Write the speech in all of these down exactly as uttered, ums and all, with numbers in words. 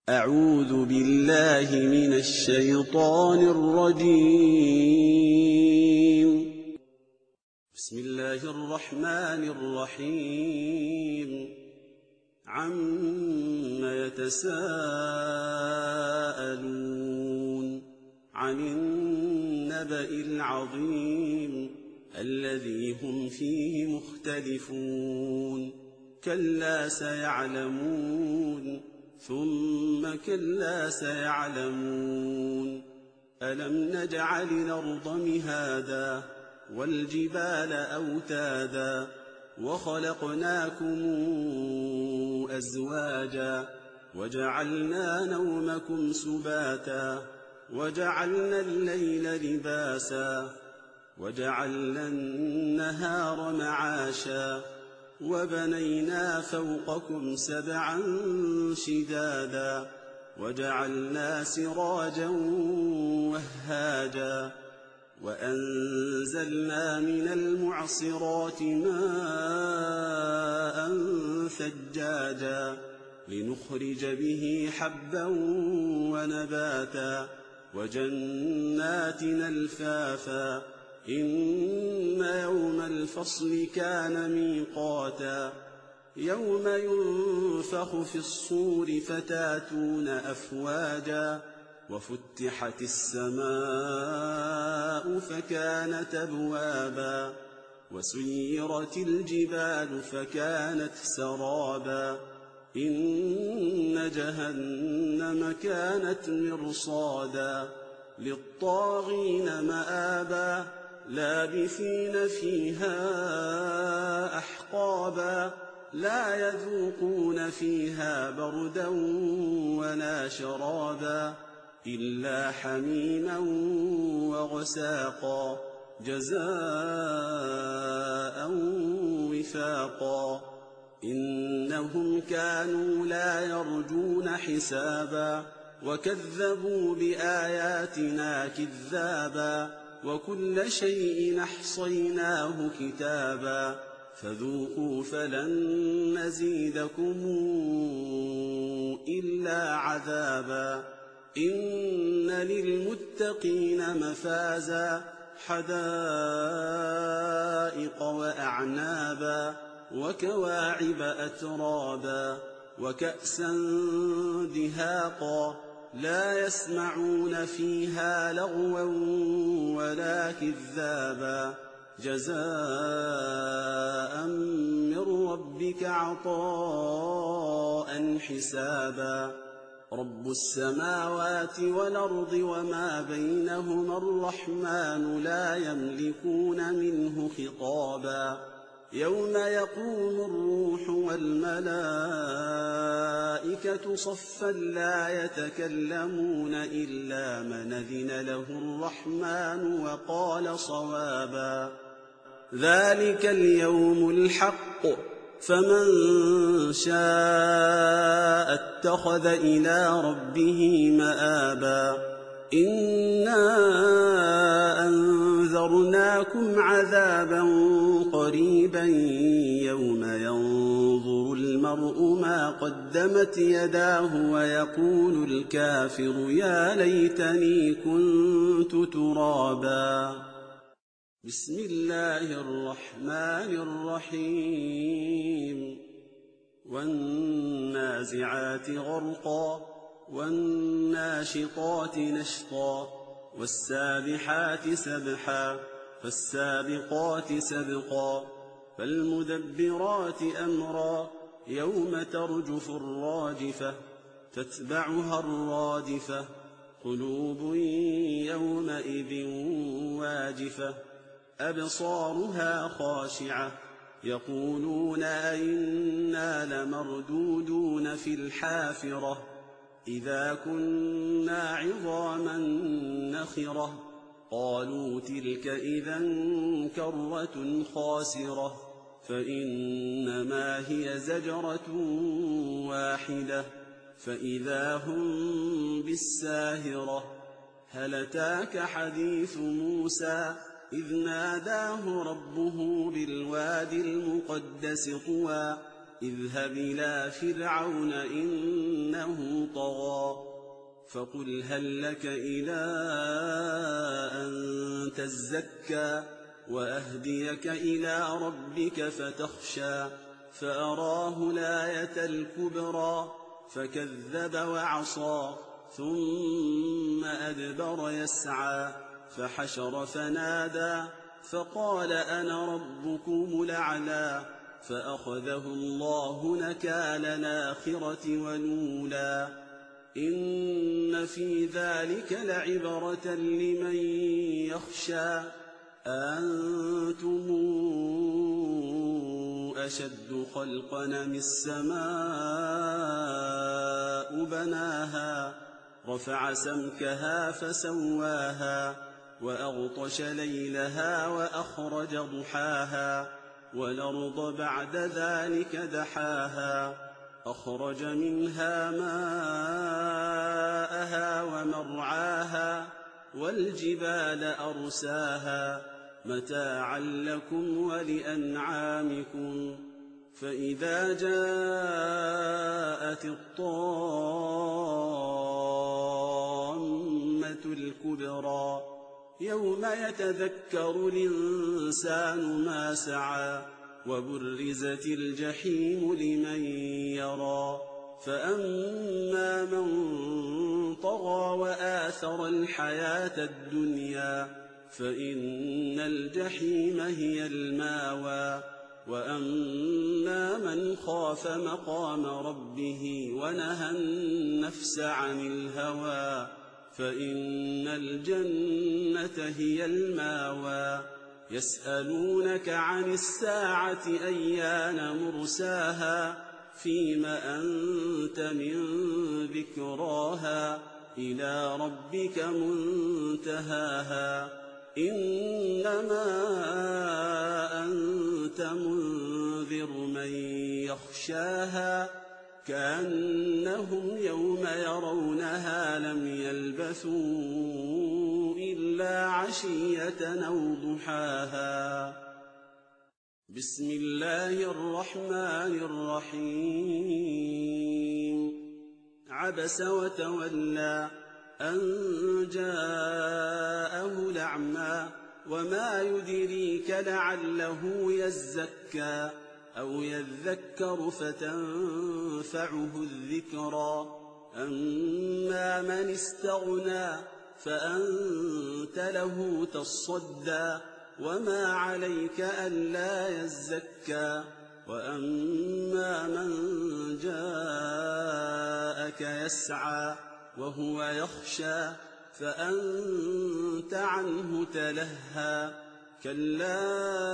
أعوذ بالله من الشيطان الرجيم. بسم الله الرحمن الرحيم. عم يتساءلون عن النبأ العظيم الذي هم فيه مختلفون كلا سيعلمون ثم كلا سيعلمون ألم نجعل الأرض مهادا والجبال أوتادا وخلقناكم أزواجا وجعلنا نومكم سباتا وجعلنا الليل لباسا وجعلنا النهار معاشا وبنينا فوقكم سبعا شدادا وجعلنا سراجا وهاجا وأنزلنا من المعصرات ماء ثجاجا لنخرج به حبا ونباتا وجنات ألفافا إن يوم الفصل كان ميقاتا يوم ينفخ في الصور فتاتون أفواجا وفتحت السماء فكانت أبوابا وسيرت الجبال فكانت سرابا إن جهنم كانت مرصادا للطاغين مآبا لابثين فيها أحقابا لا يذوقون فيها بردا ولا شرابا إلا حميما وغساقا جزاء وفاقا إنهم كانوا لا يرجون حسابا وكذبوا بآياتنا كذابا وكل شيء أحصيناه كتابا فذوقوا فلن نزيدكم إلا عذابا إن للمتقين مفازا حدائق وأعنابا وكواعب أترابا وكأسا دهاقا لا يسمعون فيها لغوا ولا كذابا جزاء من ربك عطاء حسابا رب السماوات والأرض وما بينهما الرحمن لا يملكون منه خطابا يوم يقوم الروح والملائكة صفا لا يتكلمون إلا من أذن له الرحمن وقال صوابا ذلك اليوم الحق فمن شاء اتخذ إلى ربه مآبا إنا أنذرناكم عذابا قريبا يوم ينظر المرء ما قدمت يداه ويقول الكافر يا ليتني كنت ترابا بسم الله الرحمن الرحيم والنازعات غرقا والناشطات نشطا والسابحات سبحا فالسابقات سبقا فالمدبرات أمرا يوم ترجف الراجفة تتبعها الرادفة قلوب يومئذ واجفة أبصارها خاشعة يقولون أئنا لمردودون في الحافرة إذا كنا عظاما نخرة قالوا تلك إذا كرة خاسرة فإنما هي زجرة واحدة فإذا هم بالساهرة هل أتاك حديث موسى إذ ناداه ربه بالوادي المقدس طوى اذهب إلى فرعون إنه طغى فقل هل لك إلى أن تزكى وأهديك إلى ربك فتخشى فأراه الآية الكبرى فكذب وعصى ثم أدبر يسعى فحشر فنادى فقال أنا ربكم الأعلى فأخذه الله نكال الآخرة والأولى إن في ذلك لعبرة لمن يخشى أنتم أشد خلقا من السماء بناها رفع سمكها فسواها وأغطش ليلها وأخرج ضحاها والأرض بعد ذلك دحاها أخرج منها ماءها ومرعاها والجبال أرساها متاعا لكم ولأنعامكم فإذا جاءت الطامة الكبرى يوم يتذكر الإنسان ما سعى وبرزت الجحيم لمن يرى فأما من طغى وآثر الحياة الدنيا فإن الجحيم هي الماوى وأما من خاف مقام ربه ونهى النفس عن الهوى فإن الجنة هي الماوى يسألونك عن الساعة أيان مرساها فيم أنت من ذكراها إلى ربك منتهاها إنما أنت منذر من يخشاها كأنهم يوم يرونها لم يلبثوا إلا عشية أو ضحاها بسم الله الرحمن الرحيم عبس وتولى أن جاءه الأعمى وما يدريك لعله يزكى أو يذكر فتنفعه الذكرى أما من استغنى فأنت له تصدى وما عليك ألا يزكى وأما من جاءك يسعى وهو يخشى فأنت عنه تلهى كلا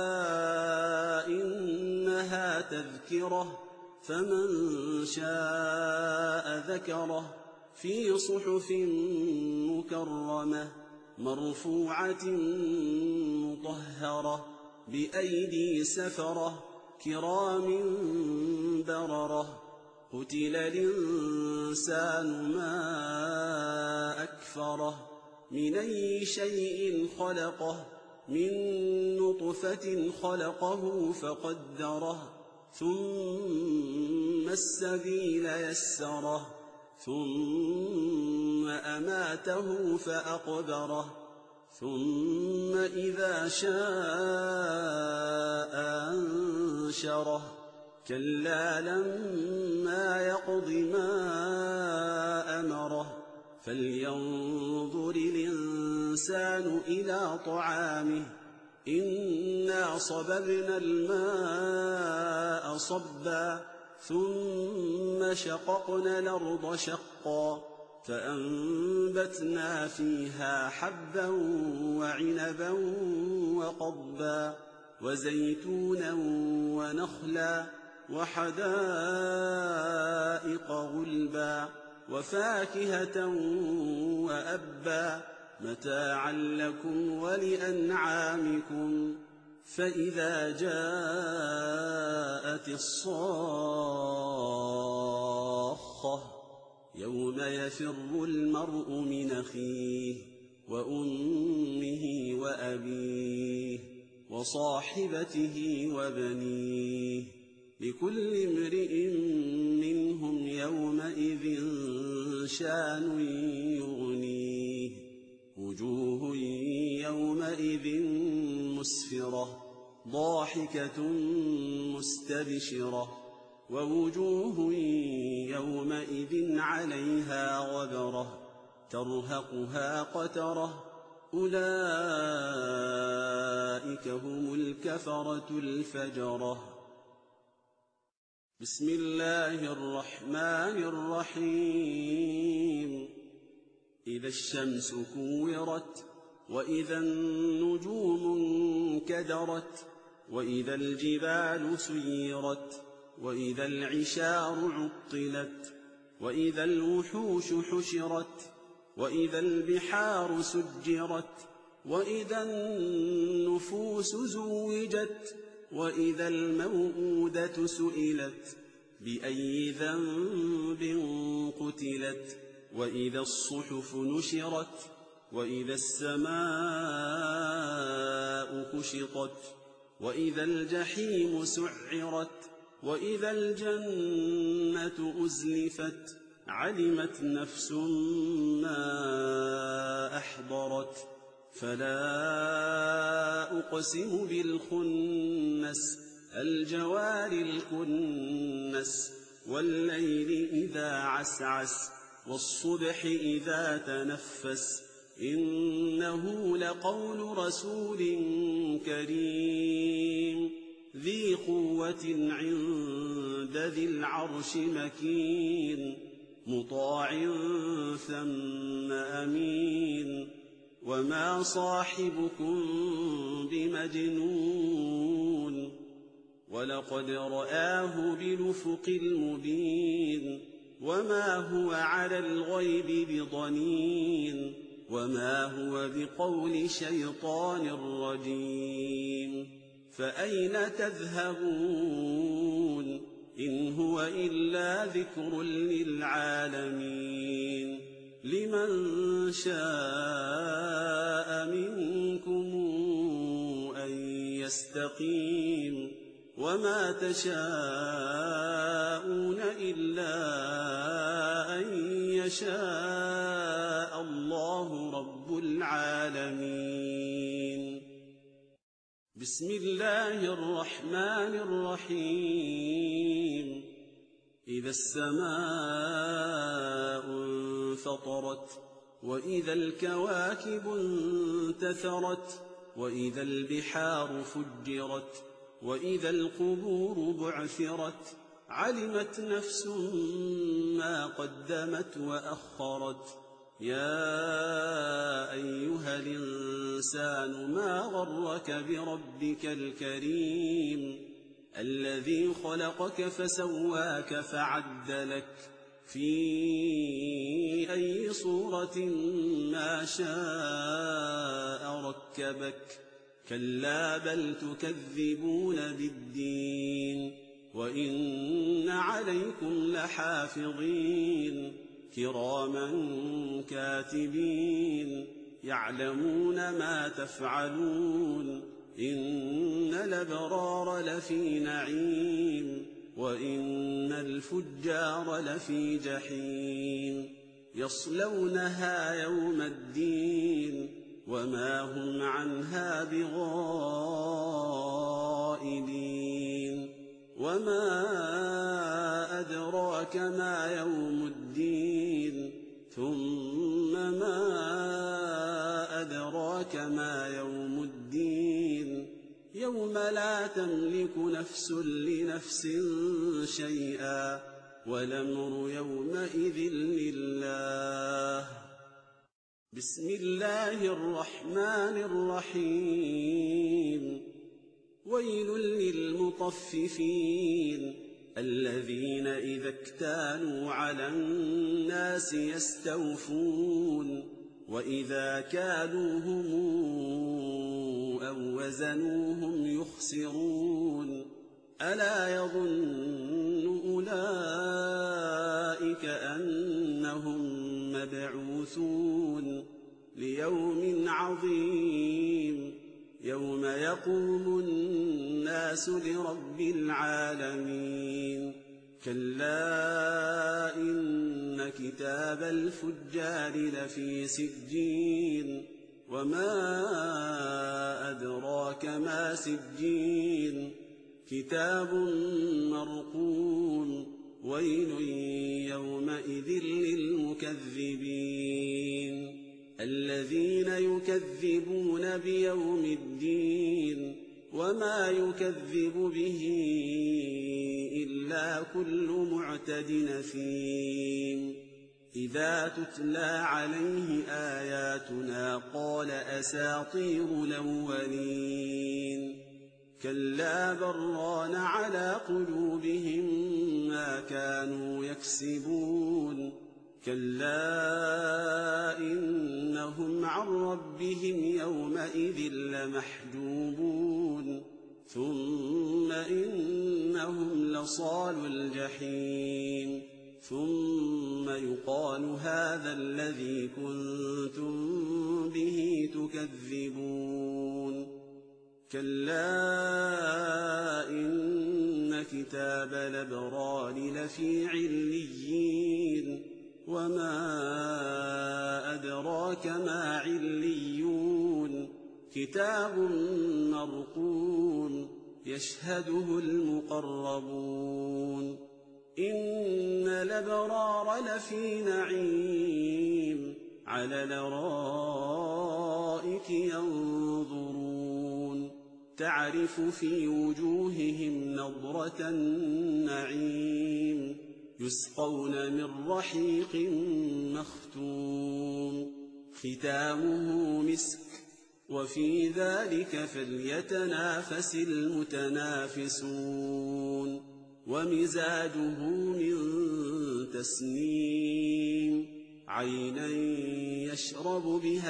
إنها تذكرة فمن شاء ذكره في صحف مكرمة مرفوعة مطهرة بأيدي سفرة كرام بررة قتل الإنسان ما أكفره من أي شيء خلقه من نطفة خلقه فقدره ثم السبيل يسره ثم أماته فأقبره ثم إذا شاء أنشره كلا لما يقض ما أمره فلينظر الإنسان إلى طعامه إنا صببنا الماء صبا ثم شققنا الأرض شقا فأنبتنا فيها حبا وعنبا وقضبا وزيتونا ونخلا وحدائق غلبا وفاكهة وأبا متاعا لكم ولأنعامكم فإذا جاءت الصاخة يوم يفر المرء من أخيه وأمه وأبيه وصاحبته وبنيه لكل امرئ منهم يومئذ شان يغنيه وجوه يومئذ مسفرة ضاحكة مستبشرة ووجوه يومئذ عليها غبرة ترهقها قترة أولئك هم الكفرة الفجرة. بسم الله الرحمن الرحيم. إذا الشمس كورت وإذا النجوم انكدرت وإذا الجبال سيرت وإذا العشار عطلت وإذا الوحوش حشرت وإذا البحار سجرت وإذا النفوس زوجت وإذا الموءودة سئلت بأي ذنب قتلت وإذا الصحف نشرت وإذا السماء كشطت وإذا الجحيم سعرت وإذا الجنة أزلفت علمت نفس ما أحضرت فلا أقسم بالخنس الجوار الكنس والليل إذا عسعس والصبح إذا تنفس إنه لقول رسول كريم ذي قوة عند ذي العرش مكين مطاع ثم أمين وما صاحبكم بمجنون ولقد رآه بالأفق المبين وما هو على الغيب بضنين وما هو بقول شيطان رجيم فأين تذهبون إن هو إلا ذكر للعالمين لمن شاء منكم أن يستقيم وما تشاءون إلا أن يشاء الله رب العالمين. بسم الله الرحمن الرحيم. إذا السماء انفطرت وإذا الكواكب انتثرت وإذا البحار فجرت وإذا القبور بعثرت علمت نفس ما قدمت وأخرت يا أيها الإنسان ما غرك بربك الكريم الذي خلقك فسواك فعدلك في أي صورة ما شاء ركبك كلا بل تكذبون بالدين وإن عليكم لحافظين كراما كاتبين يعلمون ما تفعلون إن الأبرار لفي نعيم وإن الفجار لفي جحيم يصلونها يوم الدين وما هم عنها بغائبين وما أدراك ما يوم الدين ثم ما أدراك ما يوم الدين يوم لا تملك نفس لنفس شيئا والأمر يومئذ لله. بسم الله الرحمن الرحيم. ويل للمطففين الذين إذا اكتالوا على الناس يستوفون وإذا كالوهم أو وزنوهم يخسرون ألا يظن أولئك أنهم مبعوثون ليوم عظيم يوم يقوم الناس لرب العالمين كلا إن كتاب الفجار لفي سجين وما أدراك ما سجين كتاب مرقوم ويل يومئذ للمكذبين الذين يكذبون بيوم الدين وما يكذب به إلا كل معتد نثيم إذا تتلى عليه آياتنا قال أساطير الأولين كلا بران على قلوبهم ما كانوا يكسبون كلا إنهم عن ربهم يومئذ لمحجوبون ثم إنهم لصالو الجحيم ثم يقال هذا الذي كنتم به تكذبون كلا إن كتاب الأبرار لفي عليين وما أدراك ما عليون كتاب مرقوم يشهده المقربون إن الأبرار لفي نعيم على الأرائك ينظرون تعرف في وجوههم نضرة النعيم يسقون من رحيق مختوم ختامه مسك وفي ذلك فليتنافس المتنافسون ومزاجه من تسنيم عينا يشرب بها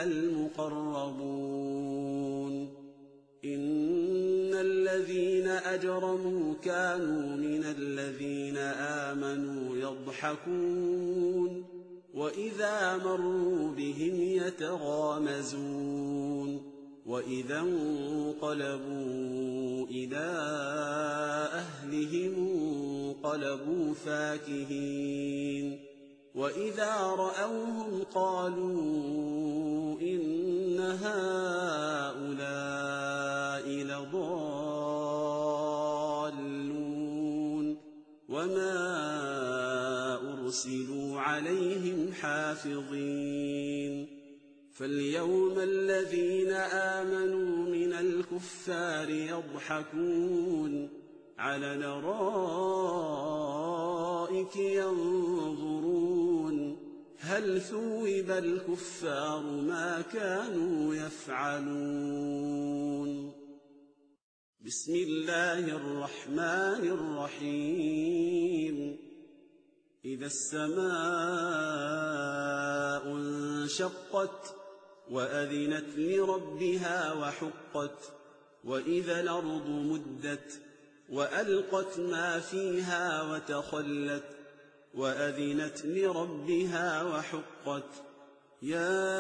المقربون إن الذين أجرموا كانوا من الذين آمنوا يضحكون وإذا مروا بهم يتغامزون وإذا انقلبوا إلى أهلهم انقلبوا فاكهين وإذا رأوهم قالوا إن هؤلاء لضالون وما أرسلوا عليهم حافظين فاليوم الذين آمنوا من الكفار يضحكون على الأرائك ينظرون هل ثوب الكفار ما كانوا يفعلون بسم الله الرحمن الرحيم إذا السماء انشقت وأذنت لربها وحقت وإذا الأرض مدت وألقت ما فيها وتخلت وأذنت لربها وحقت يا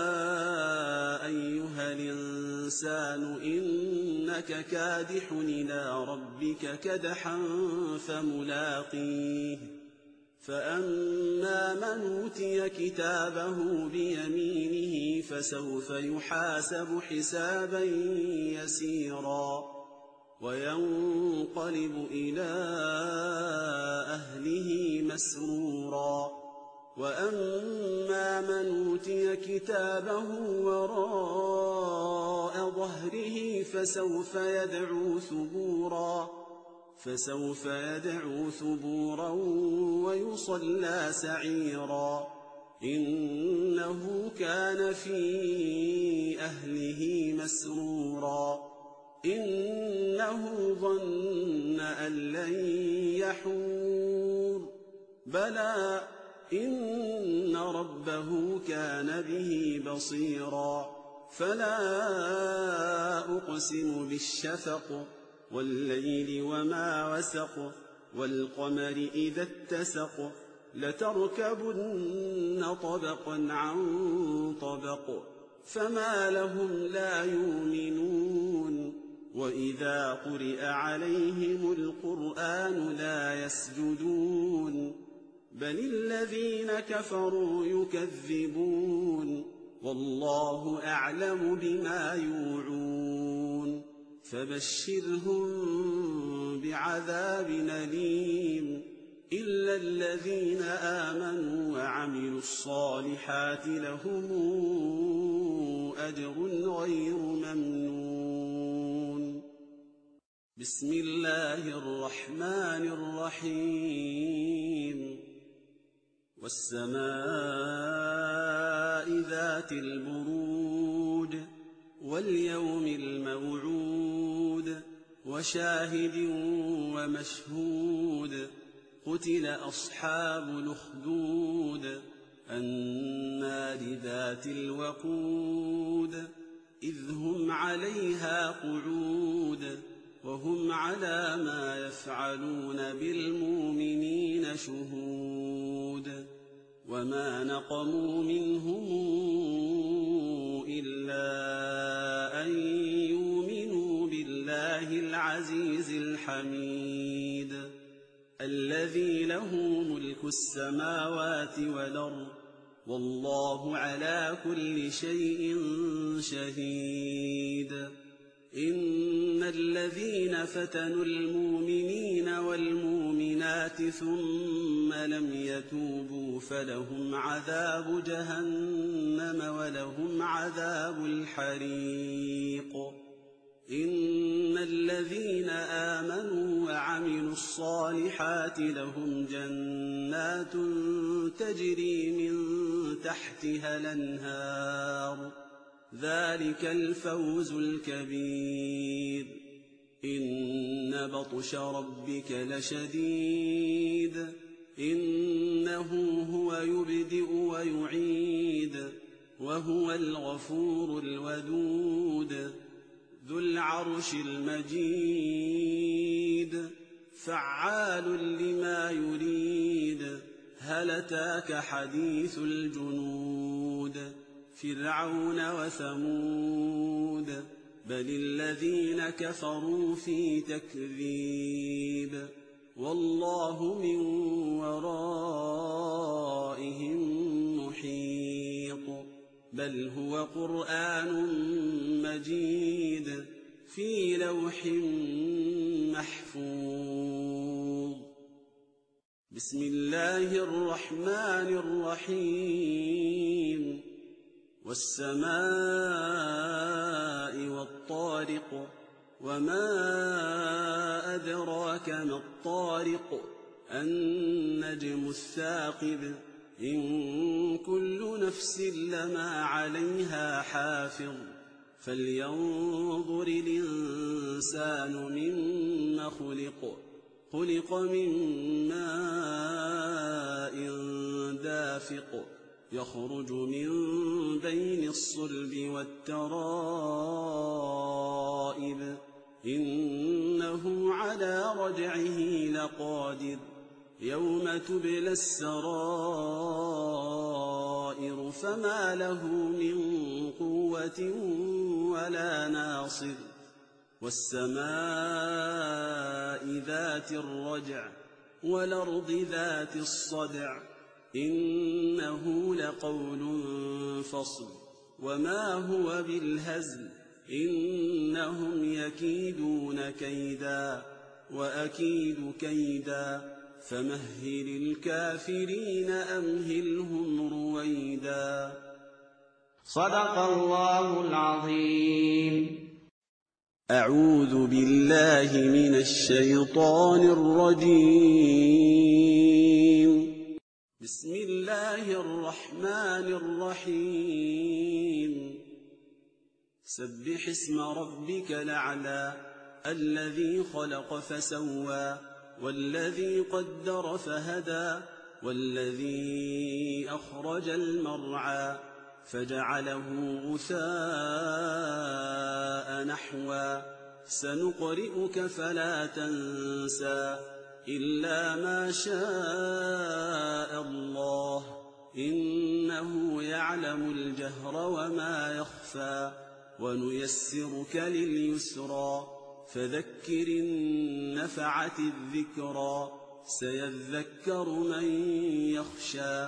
أيها الإنسان إنك كادح إلى ربك كدحا فملاقيه فأما من أوتي كتابه بيمينه فسوف يحاسب حسابا يسيرا وينقلب إلى أهله مسرورا وأما من أوتي كتابه وراء ظهره فسوف يدعو ثبورا فسوف يدعو ثبورا ويصلى سعيرا إنه كان في أهله مسرورا إنه ظن أن لن يحور بلى إن ربه كان به بصيرا فلا أقسم بالشفق والليل وما وسق والقمر إذا اتسق لتركبن طبقا عن طبق فما لهم لا يؤمنون وإذا قرئ عليهم القرآن لا يسجدون بل الذين كفروا يكذبون والله أعلم بما يوعون فبشرهم بعذاب أليم إلا الذين آمنوا وعملوا الصالحات لهم أجر غير ممنون. بسم الله الرحمن الرحيم والسماء ذات البروج واليوم الموعود وشاهد ومشهود قتل أصحاب الأخدود النار ذات الوقود إذ هم عليها قعود وهم على ما يفعلون بالمؤمنين شهود وما نقموا منهم إلا أن يؤمنوا بالله العزيز الحميد الذي له ملك السماوات والأرض والله على كل شيء شهيد. إن الذين فتنوا المؤمنين والمؤمنات ثم لم يتوبوا فلهم عذاب جهنم ولهم عذاب الحريق. إن الذين آمنوا وعملوا الصالحات لهم جنات تجري من تحتها الأنهار ذلك الفوز الكبير. إن بطش ربك لشديد إنه هو يبدئ ويعيد وهو الغفور الودود ذو العرش المجيد فعال لما يريد. هل أتاك حديث الجنود فرعون وثمود بل الذين كفروا في تكذيب والله من ورائهم محيط بل هو قرآن مجيد في لوح محفوظ. بسم الله الرحمن الرحيم والسماء والطارق وما أدراك ما الطارق النجم الثاقب إن كل نفس لما عليها حافظ فلينظر الإنسان مما خلق خلق من ماء دافق يخرج من بين الصلب والترائب إنه على رجعه لقادر يوم تبلى السرائر فما له من قوة ولا ناصر. والسماء ذات الرجع والأرض ذات الصدع إنه لقول فصل وما هو بالهزل إنهم يكيدون كيدا وأكيد كيدا فمهل الكافرين أمهلهم رويدا. صدق الله العظيم. أعوذ بالله من الشيطان الرجيم. بسم الله الرحمن الرحيم. سبح اسم ربك الأعلى الذي خلق فسوى والذي قدر فهدى والذي أخرج المرعى فجعله غثاء نحوا سنقرئك فلا تنسى إلا ما شاء الله إنه إنه يعلم الجهر وما يخفى ونيسرك لليسرى فذكر إن نفعت الذكرى سيذكر من يخشى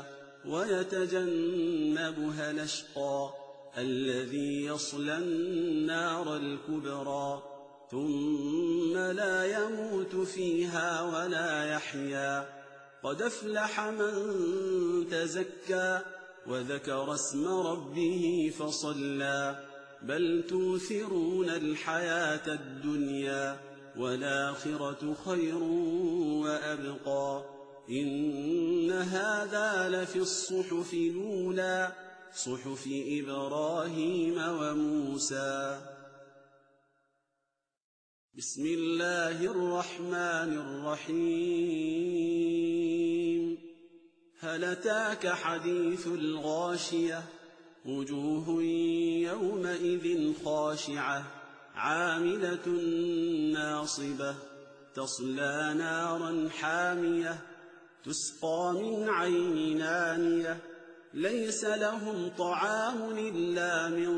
ويتجنبها الأشقى الذي يصلى النار الكبرى ثم لا يموت فيها ولا يحيا قد أفلح من تزكى وذكر اسم ربه فصلى بل توثرون الحياة الدنيا والآخرة خير وأبقى إن هذا لفي الصحف الأولى صحف إبراهيم وموسى. بسم الله الرحمن الرحيم هل أتاك حديث الغاشية وجوه يومئذ خاشعة عاملة ناصبة تصلى نارا حامية تسقى من عين آنية ليس لهم طعام إلا من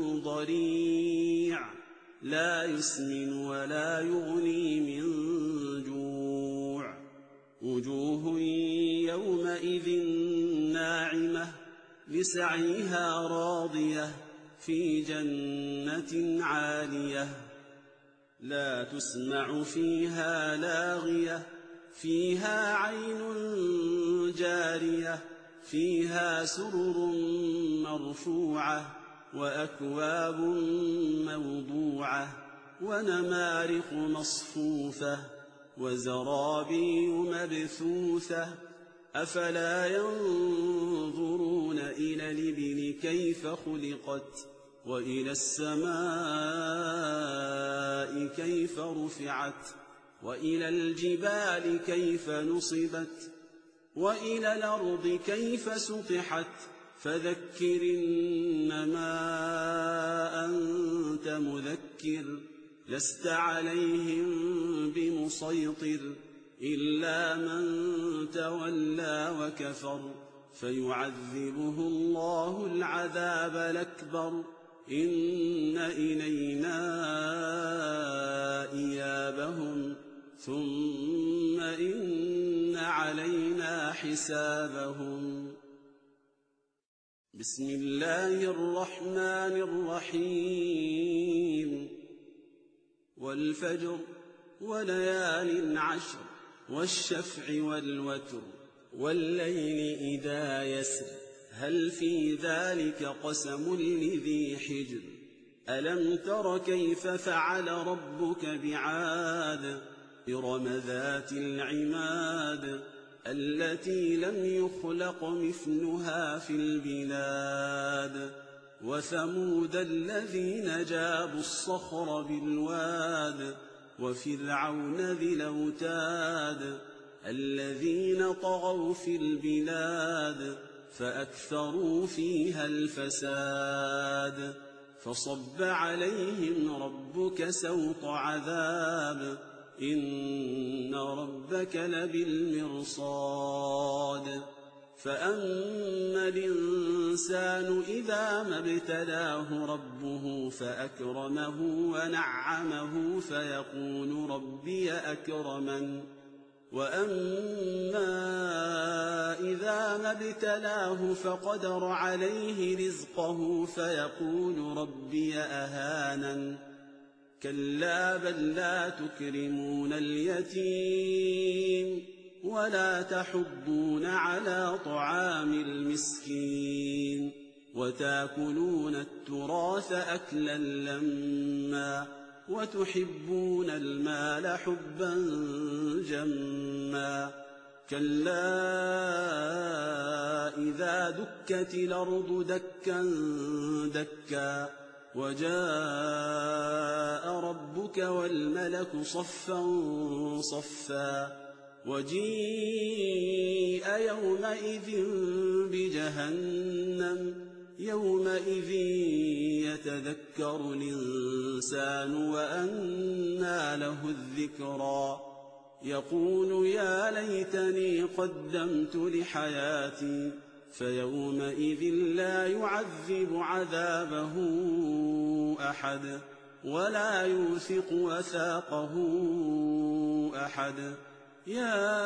ضريع لا يسمن ولا يغني من جوع وجوه يومئذ ناعمة لسعيها راضية في جنة عالية لا تسمع فيها لاغية فيها عين جارية فيها سرر مرفوعة وأكواب موضوعة ونمارق مصفوفة وزرابي مبثوثة أفلا ينظرون إلى الإبل كيف خلقت وإلى السماء كيف رفعت وإلى الجبال كيف نصبت وإلى الأرض كيف سطحت فذكر إنما أنت مذكر لست عليهم بمسيطر إلا من تولى وكفر فيعذبه الله العذاب الأكبر إن إلينا إيابهم ثم إن علينا حسابهم. بسم الله الرحمن الرحيم والفجر وليال عشر والشفع والوتر والليل إذا يسر هل في ذلك قسم لذي حجر ألم تر كيف فعل ربك بعاد إرم ذات العماد التي لم يخلق مثلها في البلاد وثمود الذين جابوا الصخر بالواد وفرعون ذي الأوتاد الذين طغوا في البلاد فأكثروا فيها الفساد فصب عليهم ربك سوط عذاب إن ربك لبالمرصاد فأما الإنسان إذا ما ابتلاه ربه فأكرمه ونعمه فيقول ربي أكرمن وأما إذا ما ابتلاه فقدر عليه رزقه فيقول ربي أهانن كلا بل لا تكرمون اليتيم ولا تحضون على طعام المسكين وتأكلون التراث أكلا لما وتحبون المال حبا جما كلا إذا دكت الأرض دكا دكا وجاء ربك والملك صفا صفا وجيء يومئذ بجهنم يومئذ يتذكر الإنسان وأنى له الذكرى يقول يا ليتني قدمت لحياتي فيومئذ لا يعذب عذابه أحد ولا يوثق وثاقه أحد. يا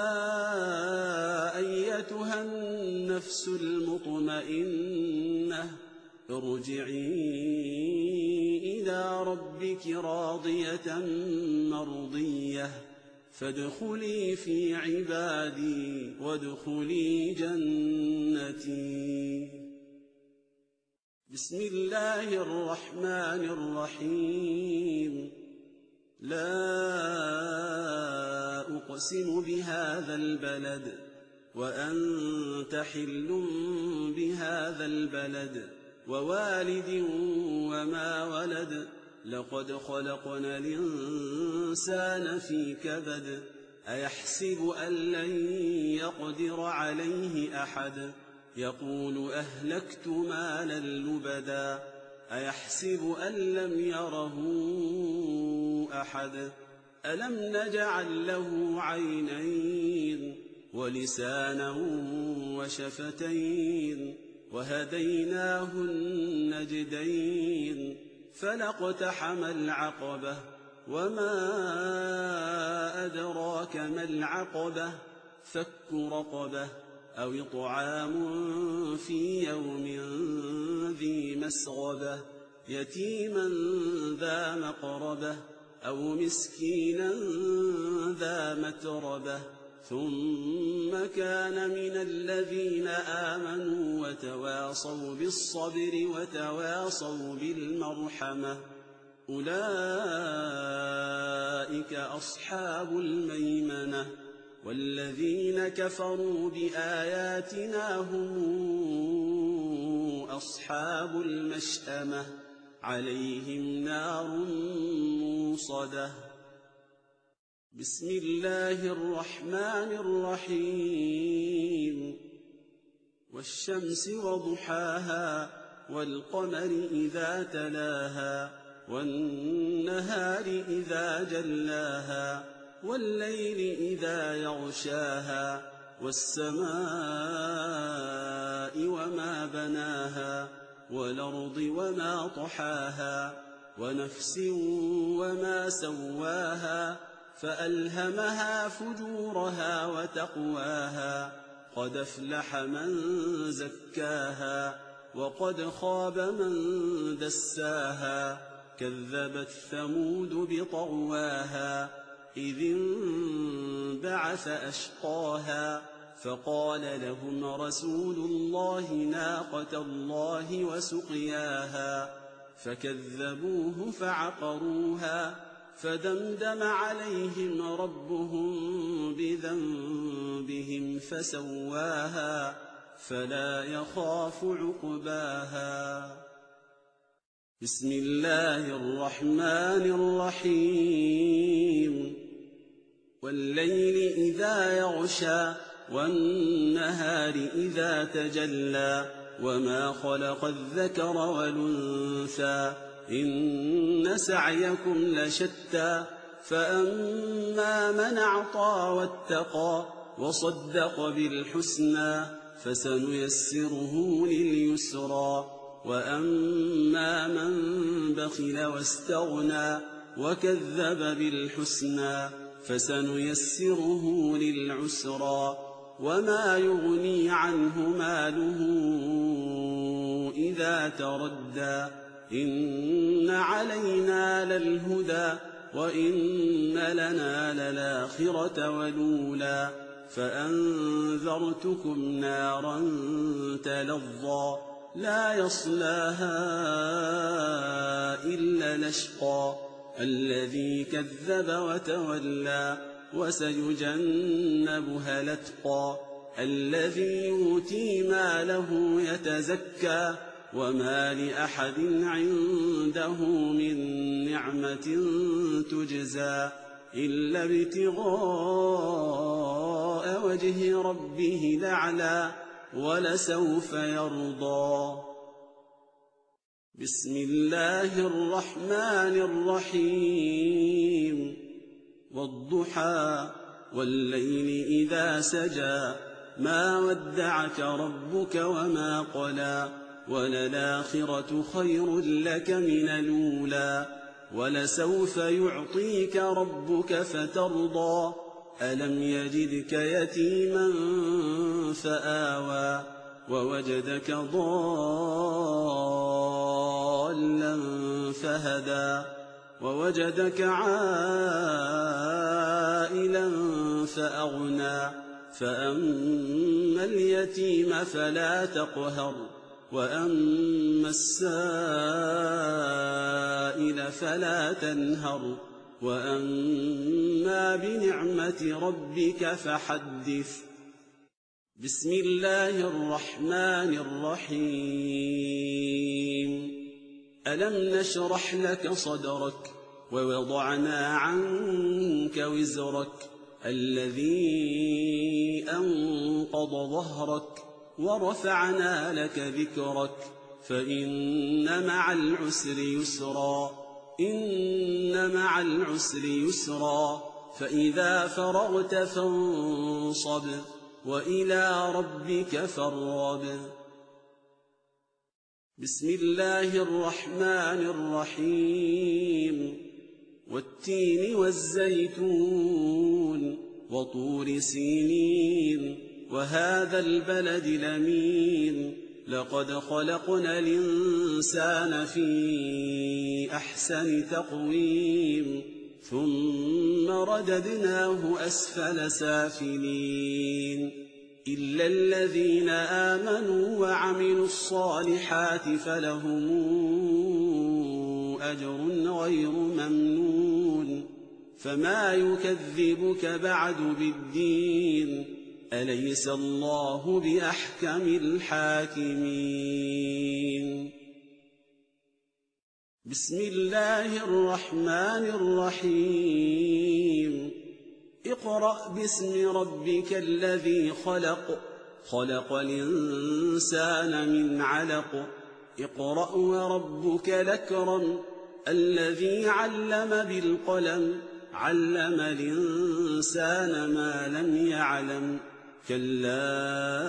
أيتها النفس المطمئنة ارجعي إلى ربك راضية مرضية فادخلي في عبادي وادخلي جنتي. بسم الله الرحمن الرحيم. لا أقسم بهذا البلد وأنت حل بهذا البلد ووالد وما ولد لقد خلقنا الإنسان في كبد أيحسب أن لن يقدر عليه أحد يقول أهلكت مالا لبدا أيحسب أن لم يره أحد ألم نجعل له عينين ولسانا وشفتين وهديناه النجدين فلاقتحم العقبة وما أدراك ما العقبة فك رقبة أو إطعام في يوم ذي مسغبة يتيما ذا مقربة أو مسكينا ذا متربة ثم كان من الذين آمنوا وتواصوا بالصبر وتواصوا بالمرحمة أولئك أصحاب الميمنة. والذين كفروا بآياتنا هم أصحاب المشأمة عليهم نار موصدة. بسم الله الرحمن الرحيم. والشمس وضحاها والقمر إذا تلاها والنهار إذا جلاها والليل إذا يغشاها والسماء وما بناها والأرض وما طحاها ونفس وما سواها فألهمها فجورها وتقواها قد أفلح من زكاها وقد خاب من دساها كذبت ثمود بطغواها إذ انبعث أشقاها فقال لهم رسول الله ناقة الله وسقياها فكذبوه فعقروها فدمدم عليهم ربهم بذنبهم فسواها فلا يخاف عقباها. بسم الله الرحمن الرحيم. والليل إذا يغشى والنهار إذا تجلى وما خلق الذكر والأنثى إن سعيكم لشتى فأما من أعطى واتقى وصدق بالحسنى فسنيسره لليسرى وأما من بخل واستغنى وكذب بالحسنى فسنيسره للعسرى وما يغني عنه ماله إذا تردى إن علينا للهدى وإن لنا للآخرة والأولى فأنذرتكم نارا تلظى لا يصلاها إلا الأشقى الذي كذب وتولى وسيجنبها الأتقى الذي يؤتي ماله يتزكى وما لأحد عنده من نعمة تجزى إلا ابتغاء وجه ربه الأعلى ولسوف يرضى. بسم الله الرحمن الرحيم. والضحى والليل إذا سجى ما ودعك ربك وما قلى وللآخرة خير لك من الأولى ولسوف يعطيك ربك فترضى ألم يجدك يتيما فآوى ووجدك ضالا فهدى ووجدك عائلا فأغنى فأما اليتيم فلا تقهر وأما السائل فلا تنهر وأما بنعمة ربك فحدث. بسم الله الرحمن الرحيم ألم نشرح لك صدرك ووضعنا عنك وزرك الذي أنقض ظهرك ورفعنا لك ذكرك فإن مع العسر يسرا إن مع العسر يسرا فإذا فرغت فانصب وإلى ربك فارغب. بسم الله الرحمن الرحيم والتين والزيتون وطور سينين وهذا البلد الأمين لقد خلقنا الإنسان في أحسن تقويم ثم رددناه أسفل سافلين إلا الذين آمنوا وعملوا الصالحات فلهم أجر غير ممنون فما يكذبك بعد بالدين أليس الله بأحكم الحاكمين. بسم الله الرحمن الرحيم اقرأ باسم ربك الذي خلق خلق الإنسان من علق اقرأ وربك الأكرم الذي علم بالقلم علم الإنسان ما لم يعلم كلا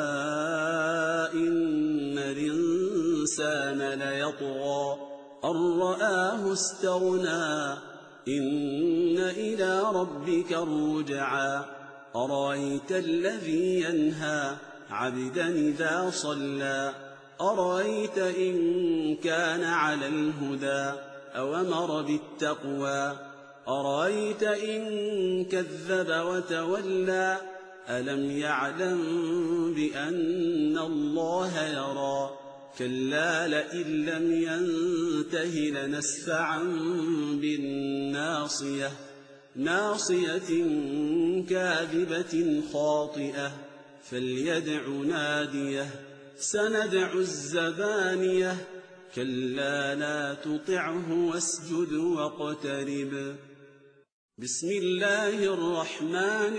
إن الإنسان ليطغى أن رآه استغنى إن إلى ربك الرجعى أرأيت الذي ينهى عبدا إذا صلى أرأيت إن كان على الهدى أوامر بالتقوى أرأيت إن كذب وتولى ألم يعلم بأن الله يرى كلا لئن لم ينته لنسفعا بالناصية ناصية كاذبة خاطئة فليدع ناديه سندع الزبانية كلا لا تطعه واسجد واقترب. بسم الله الرحمن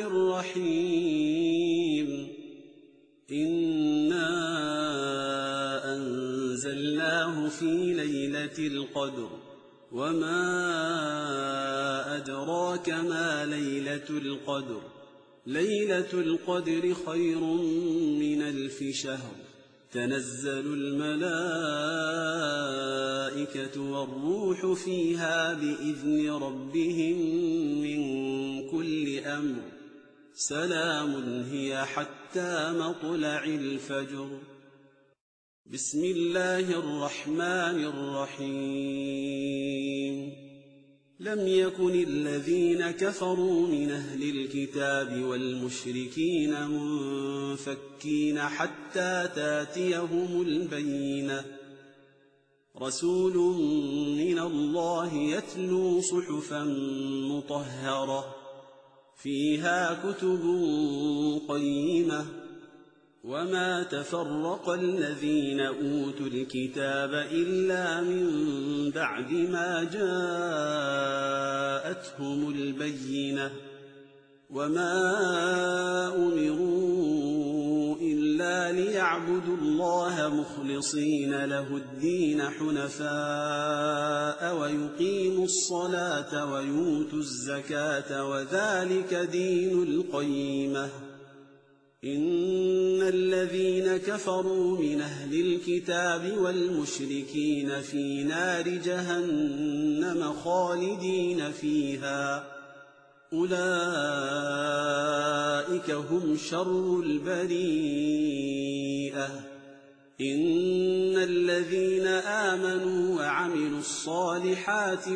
الرحيم إنا أنزلناه في ليلة القدر وما أدراك ما ليلة القدر ليلة القدر خير من ألف شهر تنزل الملائكة والروح فيها بإذن ربهم من كل أمر سلام هي حتى مطلع الفجر. بسم الله الرحمن الرحيم لم يكن الذين كفروا من أهل الكتاب والمشركين منفكين حتى تاتيهم البينة رسول من الله يتلو صحفا مطهرة فيها كتب قيمة وما تفرق الذين أوتوا الكتاب إلا من بعد ما جاءتهم البينة وما أمروا إلا ليعبدوا الله مخلصين له الدين حنفاء ويقيموا الصلاة ويؤتوا الزكاة وذلك دين القيمة إن الذين كفروا من أهل الكتاب والمشركين في نار جهنم خالدين فيها أولئك هم شر البريئة إن الذين آمنوا وعملوا الصالحات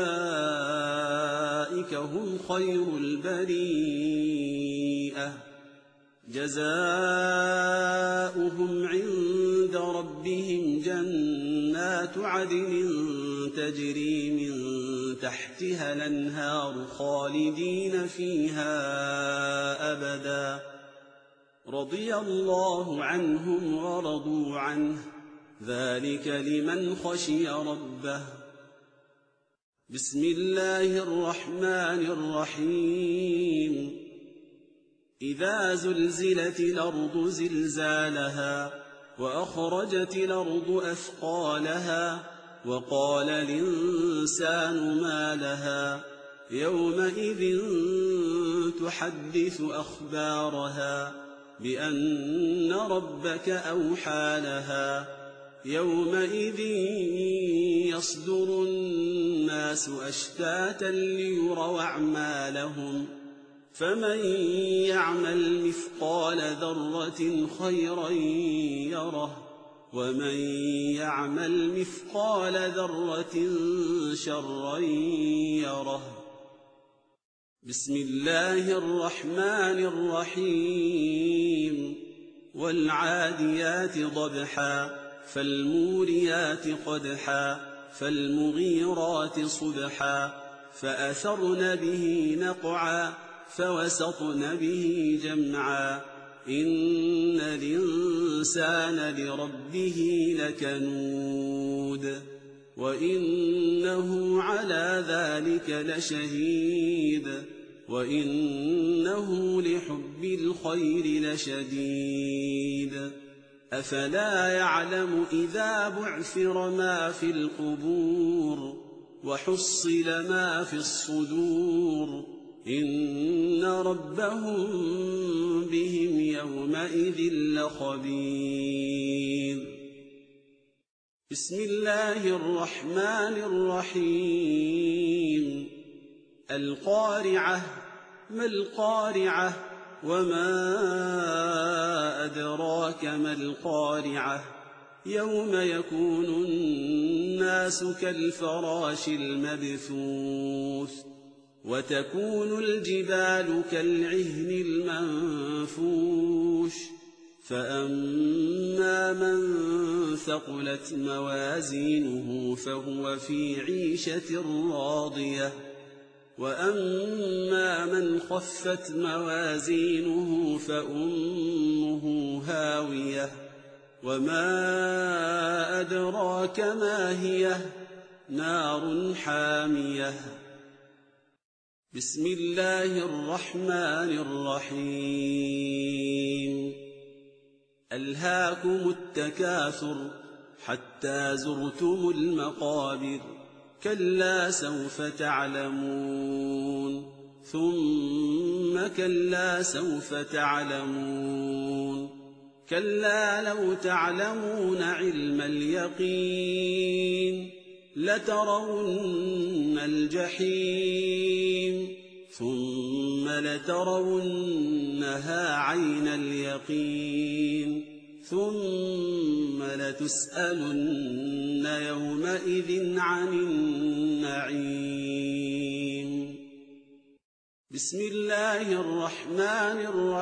أولئك هم خير البريئة جزاؤهم عند ربهم جنات عدن تجري من تحتها الأنهار خالدين فيها أبدا رضي الله عنهم ورضوا عنه ذلك لمن خشي ربه. بسم الله الرحمن الرحيم إذا زلزلت الأرض زلزالها وأخرجت الأرض أثقالها وقال الإنسان ما لها يومئذ تحدث أخبارها بأن ربك أوحى لها يومئذ يصدر الناس أشتاتا ليروا أعمالهم فمن يعمل مثقال ذرة خيرا يره ومن يعمل مثقال ذرة شرا يره. بسم الله الرحمن الرحيم والعاديات ضبحا فالموريات قدحا فالمغيرات صبحا فأثرن به نقعا فوسطن به جمعا إن الإنسان لربه لكنود وإنه على ذلك لشهيد وإنه لحب الخير لشديد أفلا يعلم إذا بعثر ما في القبور وحصل ما في الصدور إن ربهم بهم يومئذ لخبير. بسم الله الرحمن الرحيم القارعة ما القارعة وما أدراك ما القارعة يوم يكون الناس كالفراش المبثوث وتكون الجبال كالعهن المنفوش فأما من ثقلت موازينه فهو في عيشة راضية وأما من خفت موازينه فأمه هاوية وما أدراك ما هي نار حامية. بسم الله الرحمن الرحيم ألهاكم التكاثر حتى زرتم المقابر كلا سوف تعلمون ثم كلا سوف تعلمون كلا لو تعلمون علم اليقين لترون الجحيم ثم لترونها عين اليقين ثم لتسألن يومئذ عن النعيم. بسم الله الرحمن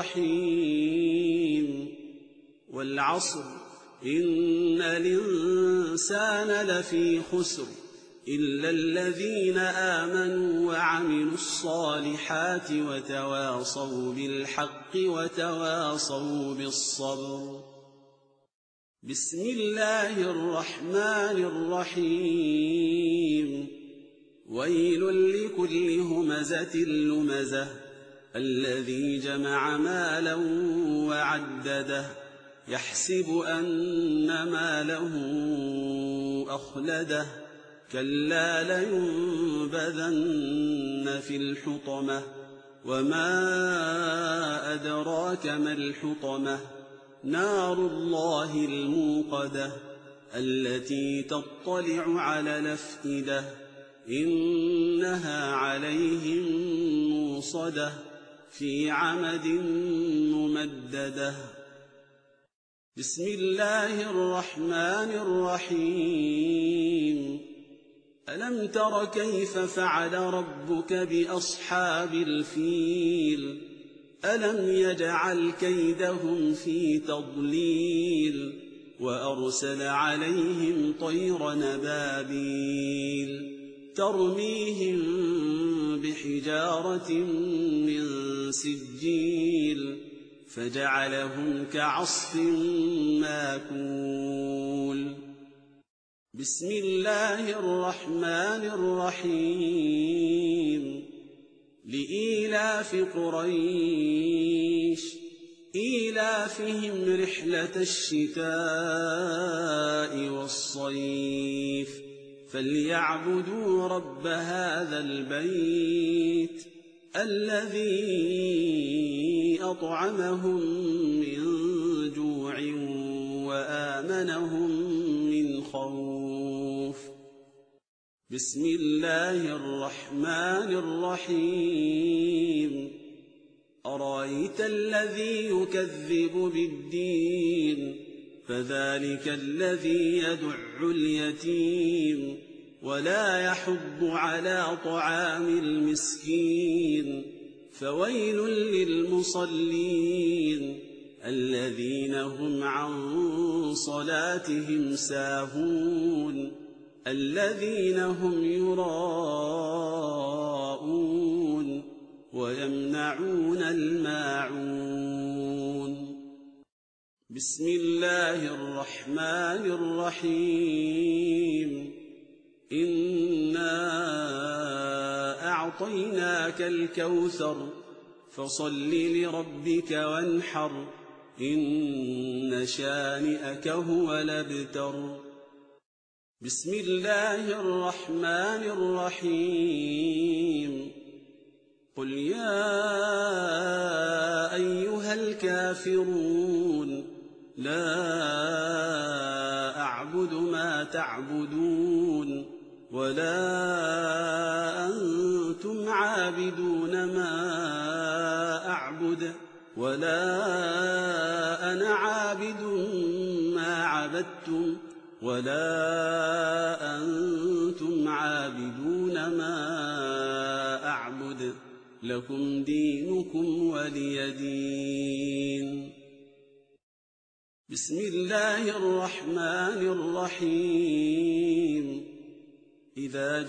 الرحيم والعصر إن الإنسان لفي خسر إلا الذين آمنوا وعملوا الصالحات وتواصوا بالحق وتواصوا بالصبر. بسم الله الرحمن الرحيم ويل لكل همزة لمزة الذي جمع مالا وعدده يحسب أن ماله أخلده كلا لينبذن في الحطمة وما أدراك ما الحطمة نار الله الموقدة التي تطلع على الأفئدة إنها عليهم موصدة في عمد ممددة بسم الله الرحمن الرحيم ألم تر كيف فعل ربك بأصحاب الفيل ألم يجعل كيدهم في تضليل وأرسل عليهم طير نبابيل ترميهم بحجارة من سجيل فجعلهم كعصف ماكول بسم الله الرحمن الرحيم لإيلاف قريش إيلافهم رحلة الشتاء والصيف فليعبدوا رب هذا البيت الذي أطعمهم من جوع وآمنهم من خوف بسم الله الرحمن الرحيم أرأيت الذي يكذب بالدين فذلك الذي يدع اليتيم ولا يحض على طعام المسكين فويل للمصلين الذين هم عن صلاتهم ساهون الذين هم يراءون ويمنعون الماعون بسم الله الرحمن الرحيم إنا أعطيناك الكوثر فصل لربك وانحر إن شانئك هو الأبتر بسم الله الرحمن الرحيم قل يا أيها الكافرون لا أعبد ما تعبدون ولا أنتم عابدون ما أعبد ولا أنا عابد ما عبدتم ولا أنتم عابدون ما أعبد لكم دينكم ولي دين بسم الله الرحمن الرحيم إذا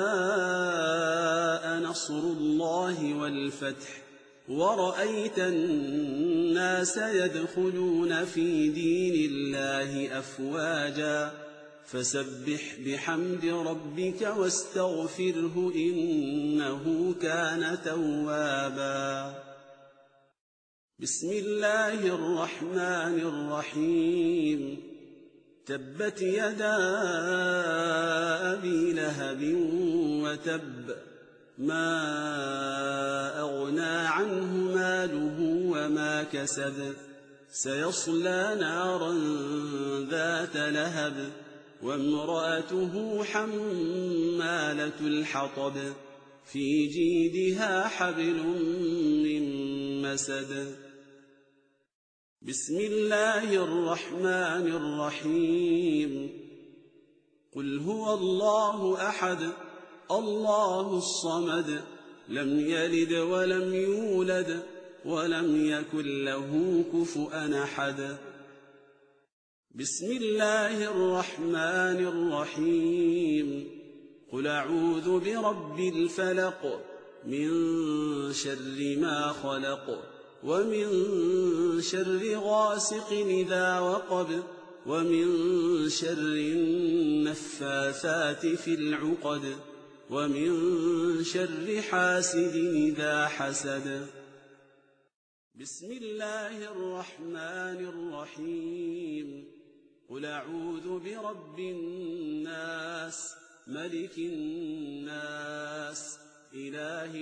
جاء نصر الله والفتح ورأيت الناس يدخلون في دين الله أفواجا فسبح بحمد ربك واستغفره إنه كان توابا بسم الله الرحمن الرحيم تبت يدا أبي لهب وتب ما أغنى عنه ماله وما كسب سيصلى نارا ذات لهب وامرأته حمالة الحطب في جيدها حبل من مسد بسم الله الرحمن الرحيم قل هو الله أحد الله الصمد لم يلد ولم يولد ولم يكن له كفؤا أحد بسم الله الرحمن الرحيم قل أعوذ برب الفلق من شر ما خلق ومن شر غاسق إذا وقب ومن شر النفاثات في العقد ومن شر حاسد إذا حسد بسم الله الرحمن الرحيم قل أعوذ برب الناس ملك الناس إله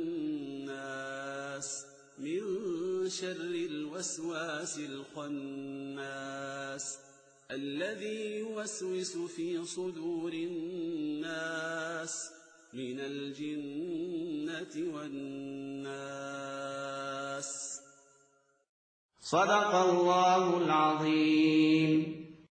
الناس من شر الوسواس الخناس الذي يوسوس في صدور الناس من الجنة والناس. صدق الله العظيم.